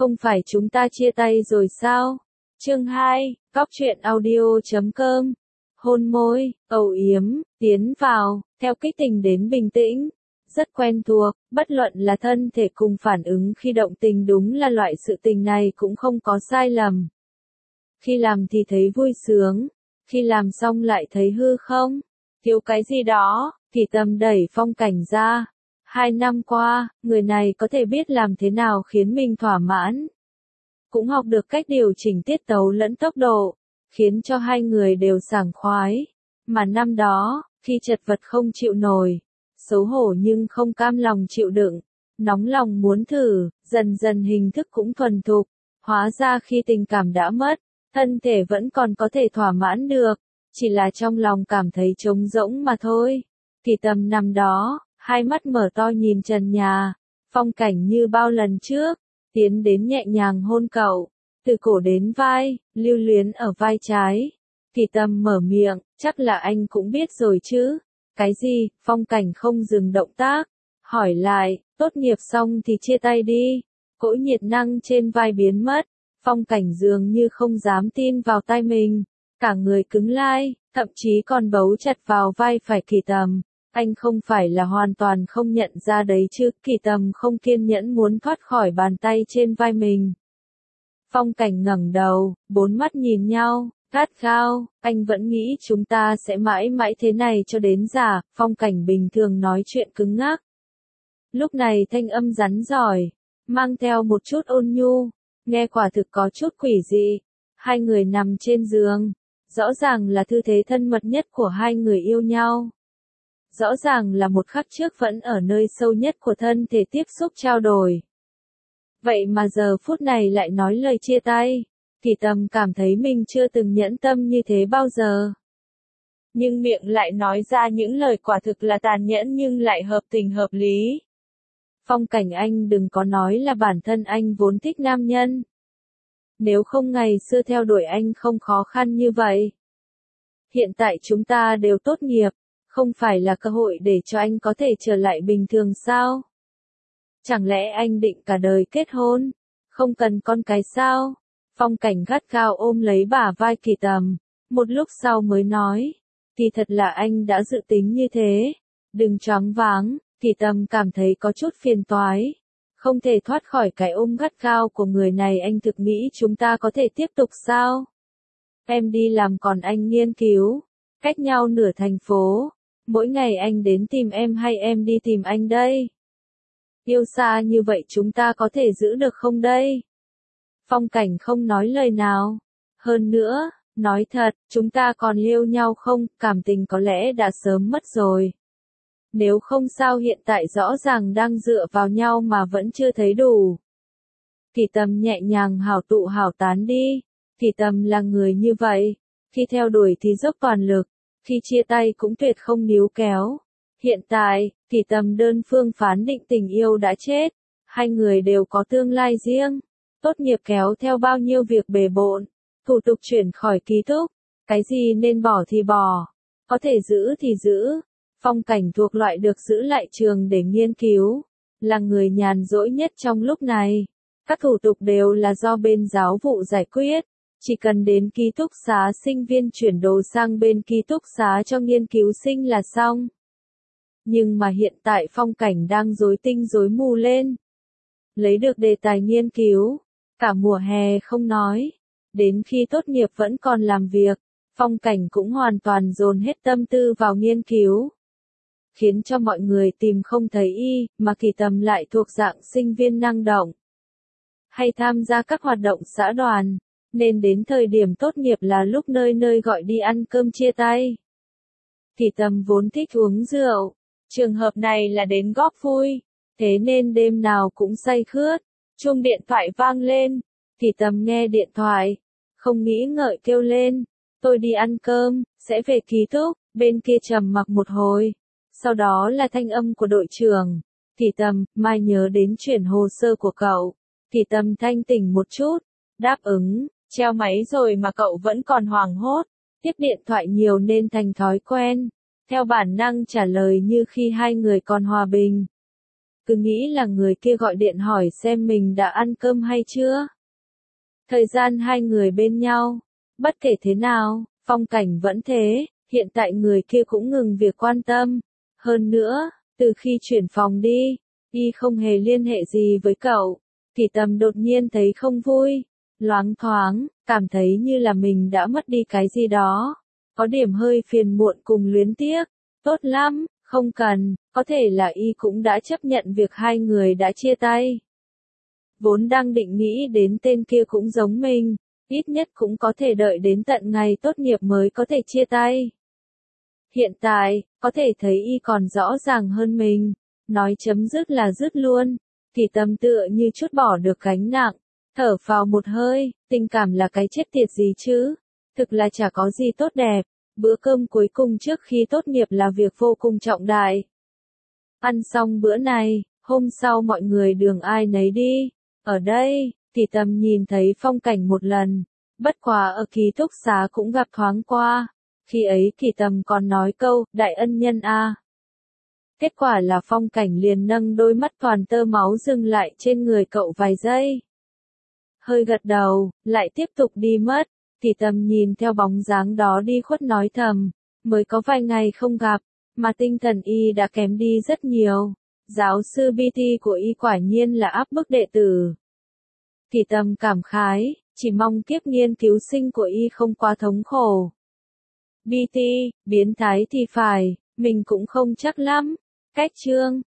Không phải chúng ta chia tay rồi sao? Chương 2, cóc truyện audio.com. Hôn môi, âu yếm, tiến vào, theo kích tình đến bình tĩnh. Rất quen thuộc, bất luận là thân thể cùng phản ứng khi động tình, đúng là loại sự tình này cũng không có sai lầm. Khi làm thì thấy vui sướng, khi làm xong lại thấy hư không, thiếu cái gì đó, thì Tâm đẩy Phong Cảnh ra. 2 năm qua, người này có thể biết làm thế nào khiến mình thỏa mãn. Cũng học được cách điều chỉnh tiết tấu lẫn tốc độ, khiến cho hai người đều sảng khoái. Mà năm đó, khi chật vật không chịu nổi, xấu hổ nhưng không cam lòng chịu đựng, nóng lòng muốn thử, dần dần hình thức cũng thuần thục. Hóa ra khi tình cảm đã mất, thân thể vẫn còn có thể thỏa mãn được, chỉ là trong lòng cảm thấy trống rỗng mà thôi. Thì Tâm năm đó, hai mắt mở to nhìn trần nhà, Phong Cảnh như bao lần trước, tiến đến nhẹ nhàng hôn cậu, từ cổ đến vai, lưu luyến ở vai trái. Thì Tâm mở miệng, chắc là anh cũng biết rồi chứ. Cái gì? Phong Cảnh không dừng động tác, hỏi lại, tốt nghiệp xong thì chia tay đi. Cỗ nhiệt năng trên vai biến mất, Phong Cảnh dường như không dám tin vào tai mình, cả người cứng lai, thậm chí còn bấu chặt vào vai phải Kỳ Tầm. Anh không phải là hoàn toàn không nhận ra đấy chứ? Kỳ Tầm không kiên nhẫn muốn thoát khỏi bàn tay trên vai mình. Phong Cảnh ngẩng đầu, bốn mắt nhìn nhau, gắt gao, anh vẫn nghĩ chúng ta sẽ mãi mãi thế này cho đến già. Phong Cảnh bình thường nói chuyện cứng ngắc. Lúc này thanh âm rắn giỏi, mang theo một chút ôn nhu, nghe quả thực có chút quỷ dị. Hai người nằm trên giường, rõ ràng là tư thế thân mật nhất của hai người yêu nhau. Rõ ràng là một khắc trước vẫn ở nơi sâu nhất của thân thể tiếp xúc trao đổi. Vậy mà giờ phút này lại nói lời chia tay. Thì Tâm cảm thấy mình chưa từng nhẫn tâm như thế bao giờ. Nhưng miệng lại nói ra những lời quả thực là tàn nhẫn nhưng lại hợp tình hợp lý. Phong Cảnh, anh đừng có nói là bản thân anh vốn thích nam nhân. Nếu không ngày xưa theo đuổi anh không khó khăn như vậy. Hiện tại chúng ta đều tốt nghiệp, không phải là cơ hội để cho anh có thể trở lại bình thường sao? Chẳng lẽ anh định cả đời kết hôn, không cần con cái sao? Phong Cảnh gắt gao ôm lấy bả vai Kỳ Tầm, một lúc sau mới nói, thì thật là anh đã dự tính như thế, đừng choáng váng. Kỳ Tầm cảm thấy có chút phiền toái, không thể thoát khỏi cái ôm gắt gao của người này. Anh thực nghĩ chúng ta có thể tiếp tục sao? Em đi làm còn anh nghiên cứu, cách nhau nửa thành phố, mỗi ngày anh đến tìm em hay em đi tìm anh đây? Yêu xa như vậy chúng ta có thể giữ được không đây? Phong Cảnh không nói lời nào. Hơn nữa, nói thật, chúng ta còn yêu nhau không? Cảm tình có lẽ đã sớm mất rồi. Nếu không sao hiện tại rõ ràng đang dựa vào nhau mà vẫn chưa thấy đủ. Kỳ Tầm nhẹ nhàng hảo tụ hảo tán đi. Kỳ Tầm là người như vậy, khi theo đuổi thì dốc toàn lực, khi chia tay cũng tuyệt không níu kéo. Hiện tại, Kỳ Tầm đơn phương phán định tình yêu đã chết, hai người đều có tương lai riêng. Tốt nghiệp kéo theo bao nhiêu việc bề bộn, thủ tục chuyển khỏi ký túc, cái gì nên bỏ thì bỏ, có thể giữ thì giữ. Phong Cảnh thuộc loại được giữ lại trường để nghiên cứu, là người nhàn rỗi nhất trong lúc này. Các thủ tục đều là do bên giáo vụ giải quyết, chỉ cần đến ký túc xá sinh viên chuyển đồ sang bên ký túc xá cho nghiên cứu sinh là xong. Nhưng mà hiện tại Phong Cảnh đang rối tinh rối mù lên. Lấy được đề tài nghiên cứu, cả mùa hè không nói, đến khi tốt nghiệp vẫn còn làm việc, Phong Cảnh cũng hoàn toàn dồn hết tâm tư vào nghiên cứu. Khiến cho mọi người tìm không thấy y, mà Kỳ Tầm lại thuộc dạng sinh viên năng động, hay tham gia các hoạt động xã đoàn, nên đến thời điểm tốt nghiệp là lúc nơi nơi gọi đi ăn cơm chia tay. Kỳ Tầm vốn thích uống rượu, trường hợp này là đến góp vui, thế nên đêm nào cũng say khướt. Chuông điện thoại vang lên, Kỳ Tầm nghe điện thoại, không nghĩ ngợi kêu lên, tôi đi ăn cơm, sẽ về ký túc. Bên kia trầm mặc một hồi, sau đó là thanh âm của đội trưởng. Kỳ Tầm, mai nhớ đến chuyển hồ sơ của cậu. Kỳ Tầm thanh tỉnh một chút, đáp ứng, treo máy rồi mà cậu vẫn còn hoảng hốt. Tiếp điện thoại nhiều nên thành thói quen, theo bản năng trả lời như khi hai người còn hòa bình. cứ nghĩ là người kia gọi điện hỏi xem mình đã ăn cơm hay chưa. Thời gian hai người bên nhau, bất kể thế nào, phong cảnh vẫn thế, hiện tại người kia cũng ngừng việc quan tâm. Hơn nữa, từ khi chuyển phòng đi, y không hề liên hệ gì với cậu. Thì Tầm đột nhiên thấy không vui, loáng thoáng, cảm thấy như là mình đã mất đi cái gì đó. Có điểm hơi phiền muộn cùng luyến tiếc. Tốt lắm, không cần, có thể là y cũng đã chấp nhận việc hai người đã chia tay. Vốn đang định nghĩ đến tên kia cũng giống mình, ít nhất cũng có thể đợi đến tận ngày tốt nghiệp mới có thể chia tay. Hiện tại, có thể thấy y còn rõ ràng hơn mình, nói chấm dứt là dứt luôn, thì Tâm tựa như chút bỏ được gánh nặng, thở phào một hơi, tình cảm là cái chết tiệt gì chứ, thực là chả có gì tốt đẹp, bữa cơm cuối cùng trước khi tốt nghiệp là việc vô cùng trọng đại. Ăn xong bữa này, hôm sau mọi người đường ai nấy đi, ở đây, thì Tâm nhìn thấy phong cảnh một lần, bất quá ở ký túc xá cũng gặp thoáng qua. Khi ấy Kỳ Tầm còn nói câu, đại ân nhân a. Kết quả là phong cảnh liền nâng đôi mắt toàn tơ máu dừng lại trên người cậu vài giây. Hơi gật đầu, lại tiếp tục đi mất, Kỳ Tầm nhìn theo bóng dáng đó đi khuất nói thầm, mới có vài ngày không gặp, mà tinh thần y đã kém đi rất nhiều. Giáo sư BT của y quả nhiên là áp bức đệ tử. Kỳ Tầm cảm khái, chỉ mong kiếp nghiên cứu sinh của y không quá thống khổ. BT, biến thái thì phải, mình cũng không chắc lắm. Cách chương